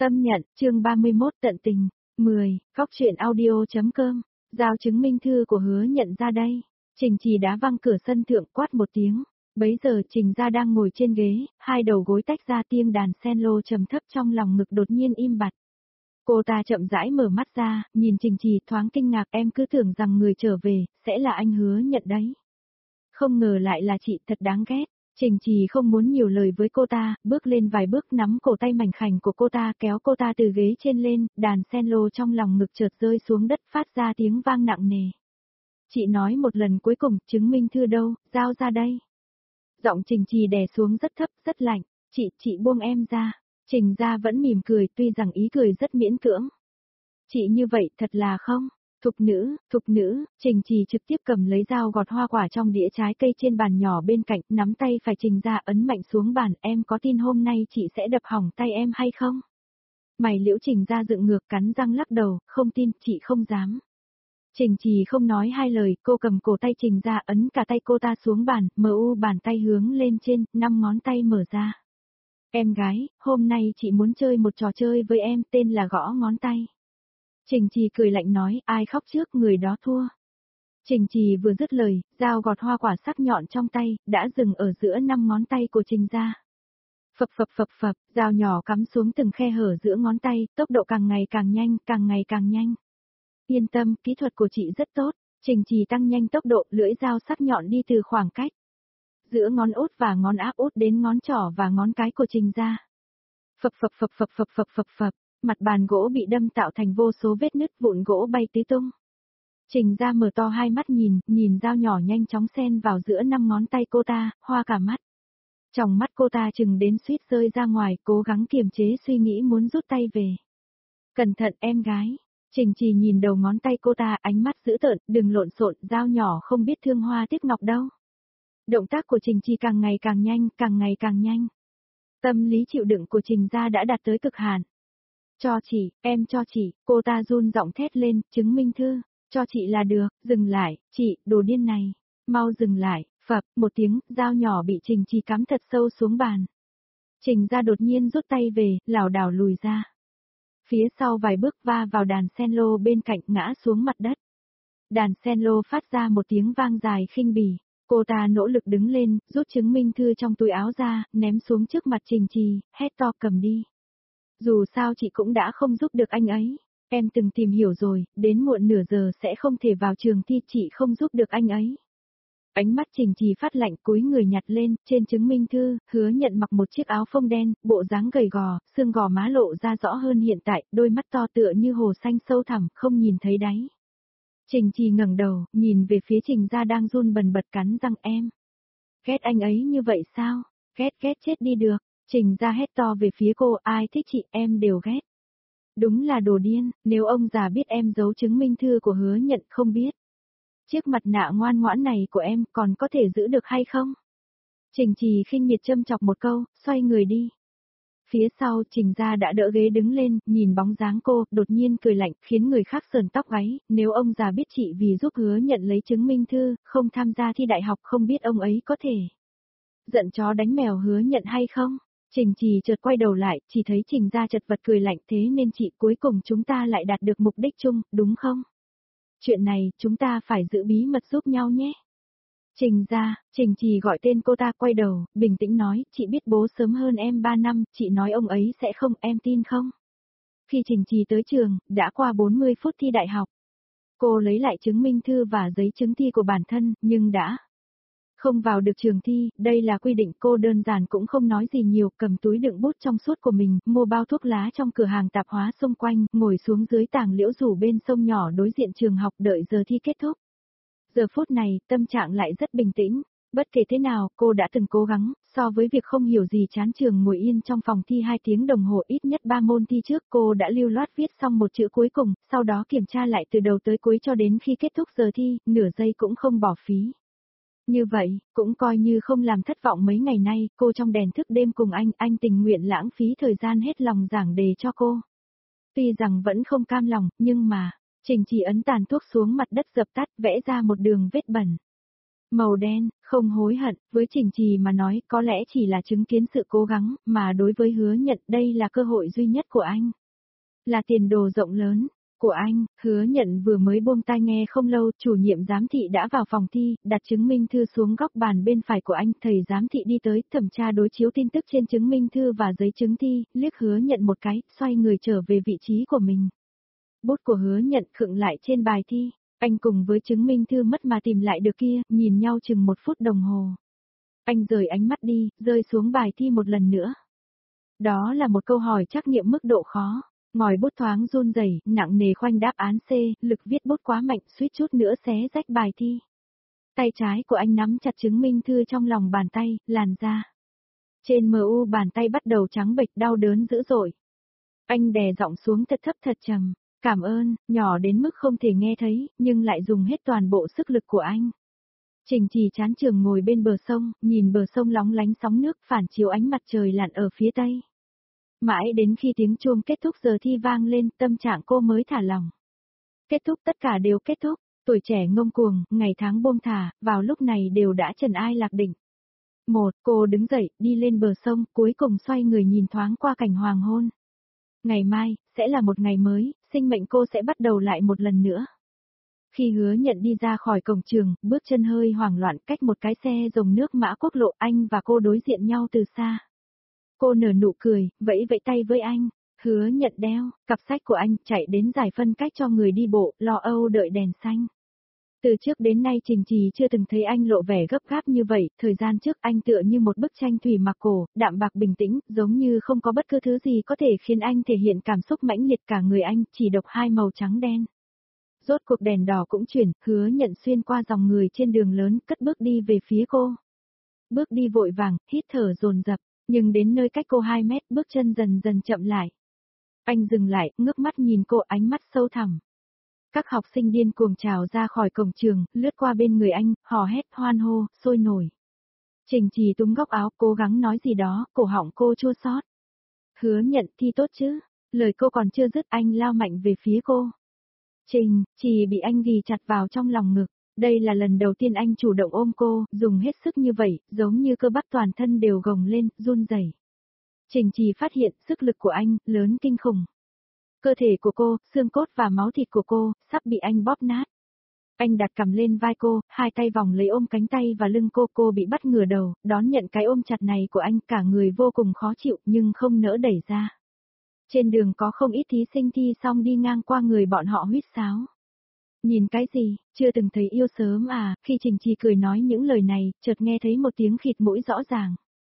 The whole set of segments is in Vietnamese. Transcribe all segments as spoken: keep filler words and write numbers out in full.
Tâm nhận, chương ba mươi mốt tận tình. mười, Góc truyện audio.com. Giao chứng minh thư của Hứa Nhận ra đây. Trình Trì đá văng cửa sân thượng quát một tiếng. Bấy giờ Trình Gia đang ngồi trên ghế, hai đầu gối tách ra tiếng đàn cello trầm thấp trong lòng ngực đột nhiên im bặt. Cô ta chậm rãi mở mắt ra, nhìn Trình Trì thoáng kinh ngạc, em cứ tưởng rằng người trở về, sẽ là anh Hứa Nhận đấy. Không ngờ lại là chị, thật đáng ghét. Trình Trì không muốn nhiều lời với cô ta, bước lên vài bước nắm cổ tay mảnh khảnh của cô ta kéo cô ta từ ghế trên lên, đàn cello trong lòng ngực chợt rơi xuống đất phát ra tiếng vang nặng nề. Chị nói một lần cuối cùng, chứng minh thư đâu, giao ra đây. Giọng Trình Trì đè xuống rất thấp, rất lạnh, chị, chị buông em ra. Trình Gia vẫn mỉm cười tuy rằng ý cười rất miễn cưỡng. Chị như vậy thật là không? Thục nữ, thục nữ, Trình Trì trực tiếp cầm lấy dao gọt hoa quả trong đĩa trái cây trên bàn nhỏ bên cạnh, nắm tay phải Trình Gia ấn mạnh xuống bàn, em có tin hôm nay chị sẽ đập hỏng tay em hay không? Mày liễu Trình Gia dựng ngược cắn răng lắc đầu, không tin, chị không dám. Trình Trì không nói hai lời, cô cầm cổ tay Trình Gia ấn cả tay cô ta xuống bàn, mờ u bàn tay hướng lên trên, năm ngón tay mở ra. Em gái, hôm nay chị muốn chơi một trò chơi với em, tên là gõ ngón tay. Trình Trì cười lạnh nói, ai khóc trước người đó thua. Trình Trì vừa dứt lời, dao gọt hoa quả sắc nhọn trong tay, đã dừng ở giữa năm ngón tay của Trình Gia. Phập phập phập phập, dao nhỏ cắm xuống từng khe hở giữa ngón tay, tốc độ càng ngày càng nhanh, càng ngày càng nhanh. Yên tâm, kỹ thuật của chị rất tốt. Trình Trì tăng nhanh tốc độ, lưỡi dao sắc nhọn đi từ khoảng cách giữa ngón út và ngón áp út đến ngón trỏ và ngón cái của Trình Gia. Phập phập phập phập phập phập phập phập. Mặt bàn gỗ bị đâm tạo thành vô số vết nứt, vụn gỗ bay tứ tung. Trình Gia mở to hai mắt nhìn, nhìn dao nhỏ nhanh chóng xen vào giữa năm ngón tay cô ta, hoa cả mắt. Trong mắt cô ta chừng đến suýt rơi ra ngoài, cố gắng kiềm chế suy nghĩ muốn rút tay về. Cẩn thận em gái. Trình Trì nhìn đầu ngón tay cô ta, ánh mắt dữ tợn, đừng lộn xộn, dao nhỏ không biết thương hoa tiếc ngọc đâu. Động tác của Trình Trì càng ngày càng nhanh, càng ngày càng nhanh. Tâm lý chịu đựng của Trình Gia đã đạt tới cực hạn. Cho chị, em cho chị, cô ta run giọng thét lên, chứng minh thư, cho chị là được, dừng lại, chị, đồ điên này, mau dừng lại, phập, một tiếng, dao nhỏ bị Trình Trì cắm thật sâu xuống bàn. Trình Gia đột nhiên rút tay về, lảo đảo lùi ra. Phía sau vài bước va vào đàn cello bên cạnh ngã xuống mặt đất. Đàn cello phát ra một tiếng vang dài khinh bỉ, cô ta nỗ lực đứng lên, rút chứng minh thư trong túi áo ra, ném xuống trước mặt Trình Trì, hét to cầm đi. Dù sao chị cũng đã không giúp được anh ấy, em từng tìm hiểu rồi, đến muộn nửa giờ sẽ không thể vào trường thi, chị không giúp được anh ấy. Ánh mắt Trình Trì phát lạnh, cúi người nhặt lên, trên chứng minh thư, Hứa Nhận mặc một chiếc áo phông đen, bộ dáng gầy gò, xương gò má lộ ra rõ hơn hiện tại, đôi mắt to tựa như hồ xanh sâu thẳm, không nhìn thấy đáy. Trình Trì ngẩng đầu, nhìn về phía Trình Gia đang run bần bật cắn răng em. Ghét anh ấy như vậy sao? Ghét ghét chết đi được. Trình Gia hét to về phía cô, ai thích chị em đều ghét. Đúng là đồ điên, nếu ông già biết em giấu chứng minh thư của Hứa Nhận không biết. Chiếc mặt nạ ngoan ngoãn này của em còn có thể giữ được hay không? Trình Trì khinh miệt châm chọc một câu, xoay người đi. Phía sau Trình Gia đã đỡ ghế đứng lên, nhìn bóng dáng cô, đột nhiên cười lạnh, khiến người khác sờn tóc gáy, nếu ông già biết chị vì giúp Hứa Nhận lấy chứng minh thư, không tham gia thi đại học không biết ông ấy có thể giận chó đánh mèo Hứa Nhận hay không? Trình Trì chợt quay đầu lại, chỉ thấy Trình Gia chật vật cười lạnh, thế nên chị cuối cùng chúng ta lại đạt được mục đích chung, đúng không? Chuyện này, chúng ta phải giữ bí mật giúp nhau nhé. Trình Gia, Trình Trì gọi tên cô ta quay đầu, bình tĩnh nói, chị biết bố sớm hơn em ba năm, chị nói ông ấy sẽ không, em tin không? Khi Trình Trì tới trường, đã qua bốn mươi phút thi đại học. Cô lấy lại chứng minh thư và giấy chứng thi của bản thân, nhưng đã không vào được trường thi, đây là quy định, cô đơn giản cũng không nói gì nhiều, cầm túi đựng bút trong suốt của mình, mua bao thuốc lá trong cửa hàng tạp hóa xung quanh, ngồi xuống dưới tảng liễu rủ bên sông nhỏ đối diện trường học đợi giờ thi kết thúc. Giờ phút này, tâm trạng lại rất bình tĩnh, bất kể thế nào, cô đã từng cố gắng, so với việc không hiểu gì chán trường ngồi yên trong phòng thi hai tiếng đồng hồ ít nhất ba môn thi trước, cô đã lưu loát viết xong một chữ cuối cùng, sau đó kiểm tra lại từ đầu tới cuối cho đến khi kết thúc giờ thi, nửa giây cũng không bỏ phí. Như vậy, cũng coi như không làm thất vọng mấy ngày nay, cô trong đèn thức đêm cùng anh, anh tình nguyện lãng phí thời gian hết lòng giảng đề cho cô. Tuy rằng vẫn không cam lòng, nhưng mà, Trình Trì ấn tàn thuốc xuống mặt đất dập tắt, vẽ ra một đường vết bẩn. Màu đen, không hối hận, với Trình Trì mà nói có lẽ chỉ là chứng kiến sự cố gắng, mà đối với Hứa Nhận đây là cơ hội duy nhất của anh. Là tiền đồ rộng lớn của anh. Hứa Nhận vừa mới buông tai nghe không lâu, chủ nhiệm giám thị đã vào phòng thi, đặt chứng minh thư xuống góc bàn bên phải của anh, thầy giám thị đi tới, thẩm tra đối chiếu tin tức trên chứng minh thư và giấy chứng thi, liếc Hứa Nhận một cái, xoay người trở về vị trí của mình. Bút của Hứa Nhận khựng lại trên bài thi, anh cùng với chứng minh thư mất mà tìm lại được kia, nhìn nhau chừng một phút đồng hồ. Anh rời ánh mắt đi, rơi xuống bài thi một lần nữa. Đó là một câu hỏi trắc nghiệm mức độ khó. Ngòi bút thoáng run rẩy, nặng nề khoanh đáp án C, lực viết bút quá mạnh, suýt chút nữa xé rách bài thi. Tay trái của anh nắm chặt chứng minh thư trong lòng bàn tay, làn da. Trên mờ u bàn tay bắt đầu trắng bệch, đau đớn dữ dội. Anh đè giọng xuống thật thấp thật trầm, cảm ơn, nhỏ đến mức không thể nghe thấy, nhưng lại dùng hết toàn bộ sức lực của anh. Trình Trì chán trường ngồi bên bờ sông, nhìn bờ sông lóng lánh sóng nước phản chiếu ánh mặt trời lặn ở phía tây. Mãi đến khi tiếng chuông kết thúc giờ thi vang lên, tâm trạng cô mới thả lỏng. Kết thúc, tất cả đều kết thúc, tuổi trẻ ngông cuồng, ngày tháng buông thả, vào lúc này đều đã trần ai lạc định. Một, cô đứng dậy, đi lên bờ sông, cuối cùng xoay người nhìn thoáng qua cảnh hoàng hôn. Ngày mai, sẽ là một ngày mới, sinh mệnh cô sẽ bắt đầu lại một lần nữa. Khi Hứa Nhận đi ra khỏi cổng trường, bước chân hơi hoảng loạn, cách một cái xe dòng nước mã quốc lộ, anh và cô đối diện nhau từ xa. Cô nở nụ cười, vẫy vẫy tay với anh. Hứa Nhận đeo cặp sách của anh, chạy đến giải phân cách cho người đi bộ, lo âu đợi đèn xanh. Từ trước đến nay Trình Trì chưa từng thấy anh lộ vẻ gấp gáp như vậy, thời gian trước anh tựa như một bức tranh thủy mặc cổ, đạm bạc bình tĩnh, giống như không có bất cứ thứ gì có thể khiến anh thể hiện cảm xúc mãnh liệt, cả người anh, chỉ độc hai màu trắng đen. Rốt cuộc đèn đỏ cũng chuyển, Hứa Nhận xuyên qua dòng người trên đường lớn, cất bước đi về phía cô. Bước đi vội vàng, hít thở dồn dập, nhưng đến nơi cách cô hai mét, bước chân dần dần chậm lại. Anh dừng lại, ngước mắt nhìn cô, ánh mắt sâu thẳm. Các học sinh điên cuồng trào ra khỏi cổng trường, lướt qua bên người anh, hò hét, hoan hô, sôi nổi. Trình Trì túm góc áo, cố gắng nói gì đó, cổ họng cô chua xót. Hứa Nhận, thi tốt chứ? Lời cô còn chưa dứt, anh lao mạnh về phía cô. Trình Trì bị anh ghì chặt vào trong lòng ngực. Đây là lần đầu tiên anh chủ động ôm cô, dùng hết sức như vậy, giống như cơ bắp toàn thân đều gồng lên, run rẩy. Trình Trì phát hiện sức lực của anh lớn kinh khủng. Cơ thể của cô, xương cốt và máu thịt của cô, sắp bị anh bóp nát. Anh đặt cằm lên vai cô, hai tay vòng lấy ôm cánh tay và lưng cô, cô bị bắt ngửa đầu, đón nhận cái ôm chặt này của anh, cả người vô cùng khó chịu nhưng không nỡ đẩy ra. Trên đường có không ít thí sinh thi xong đi ngang qua người bọn họ huýt sáo. Nhìn cái gì, chưa từng thấy yêu sớm à, khi Trình Trì cười nói những lời này, chợt nghe thấy một tiếng khịt mũi rõ ràng.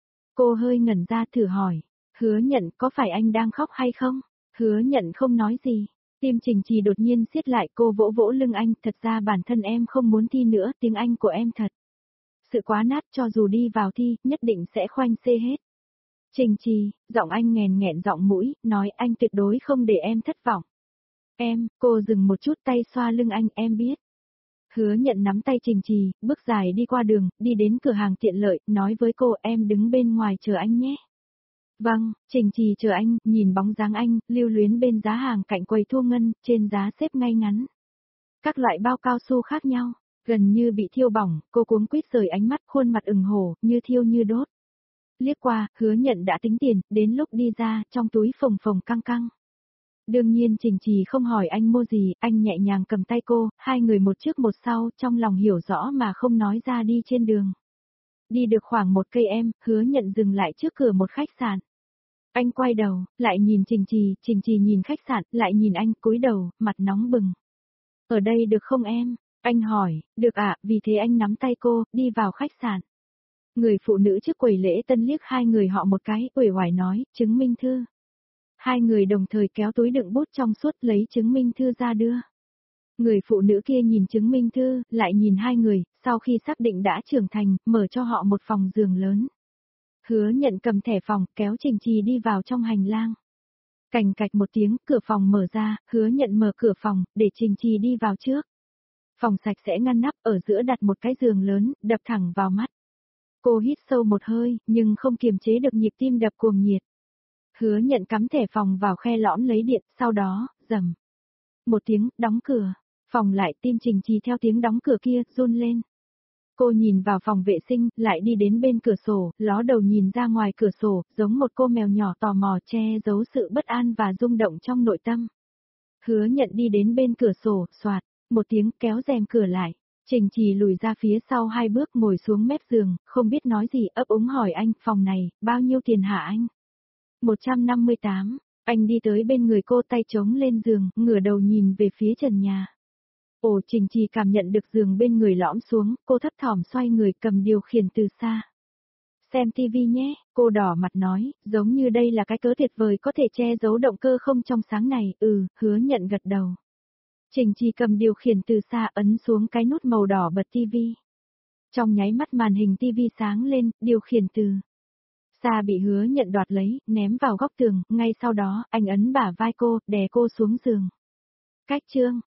Cô hơi ngẩn ra thử hỏi, Hứa Nhận có phải anh đang khóc hay không? Hứa Nhận không nói gì, tim Trình Trì đột nhiên siết lại, cô vỗ vỗ lưng anh, thật ra bản thân em không muốn thi nữa, tiếng Anh của em thật sự quá nát, cho dù đi vào thi, nhất định sẽ khoanh xê hết. Trình Trì, giọng anh nghèn nghẹn giọng mũi, nói anh tuyệt đối không để em thất vọng. Em, cô dừng một chút, tay xoa lưng anh, em biết. Hứa Nhận nắm tay Trình Trì, bước dài đi qua đường, đi đến cửa hàng tiện lợi, nói với cô, em đứng bên ngoài chờ anh nhé. Vâng, Trình Trì chờ anh, nhìn bóng dáng anh, lưu luyến bên giá hàng cạnh quầy thu ngân, trên giá xếp ngay ngắn. Các loại bao cao su khác nhau, gần như bị thiêu bỏng, cô cuống quýt rời ánh mắt, khuôn mặt ửng hổ, như thiêu như đốt. Liếc qua, Hứa Nhận đã tính tiền, đến lúc đi ra, trong túi phồng phồng căng căng. Đương nhiên Trình Trì không hỏi anh mua gì, anh nhẹ nhàng cầm tay cô, hai người một trước một sau, trong lòng hiểu rõ mà không nói ra đi trên đường. Đi được khoảng một cây em, Hứa Nhận dừng lại trước cửa một khách sạn. Anh quay đầu, lại nhìn Trình Trì, Trình Trì nhìn khách sạn, lại nhìn anh, cúi đầu, mặt nóng bừng. Ở đây được không em? Anh hỏi, được ạ, vì thế anh nắm tay cô, đi vào khách sạn. Người phụ nữ trước quầy lễ tân liếc hai người họ một cái, uể oải nói, chứng minh thư. Hai người đồng thời kéo túi đựng bút trong suốt lấy chứng minh thư ra đưa. Người phụ nữ kia nhìn chứng minh thư, lại nhìn hai người, sau khi xác định đã trưởng thành, mở cho họ một phòng giường lớn. Hứa Nhận cầm thẻ phòng, kéo Trình Trì đi vào trong hành lang. Cành cạch một tiếng, cửa phòng mở ra, Hứa Nhận mở cửa phòng, để Trình Trì đi vào trước. Phòng sạch sẽ ngăn nắp, ở giữa đặt một cái giường lớn, đập thẳng vào mắt. Cô hít sâu một hơi, nhưng không kiềm chế được nhịp tim đập cuồng nhiệt. Hứa Nhận cắm thẻ phòng vào khe lõm lấy điện, sau đó, rầm. Một tiếng, đóng cửa. Phòng lại, tim Trình Trì theo tiếng đóng cửa kia, run lên. Cô nhìn vào phòng vệ sinh, lại đi đến bên cửa sổ, ló đầu nhìn ra ngoài cửa sổ, giống một cô mèo nhỏ tò mò che giấu sự bất an và rung động trong nội tâm. Hứa Nhận đi đến bên cửa sổ, soạt, một tiếng kéo rèm cửa lại. Trình Trì lùi ra phía sau hai bước ngồi xuống mép giường, không biết nói gì, ấp úng hỏi anh, phòng này, bao nhiêu tiền hả anh? một trăm năm mươi tám, anh đi tới bên người cô, tay chống lên giường, ngửa đầu nhìn về phía trần nhà. Ồ, Trình Trì cảm nhận được giường bên người lõm xuống, cô thấp thỏm xoay người cầm điều khiển từ xa. Xem tivi nhé, cô đỏ mặt nói, giống như đây là cái cớ tuyệt vời có thể che giấu động cơ không trong sáng này, ừ, Hứa Nhận gật đầu. Trình Trì cầm điều khiển từ xa ấn xuống cái nút màu đỏ bật tivi. Trong nháy mắt màn hình tivi sáng lên, điều khiển từ xa bị Hứa Nhận đoạt lấy, ném vào góc tường, ngay sau đó, anh ấn bả vai cô, đè cô xuống giường. Cách chương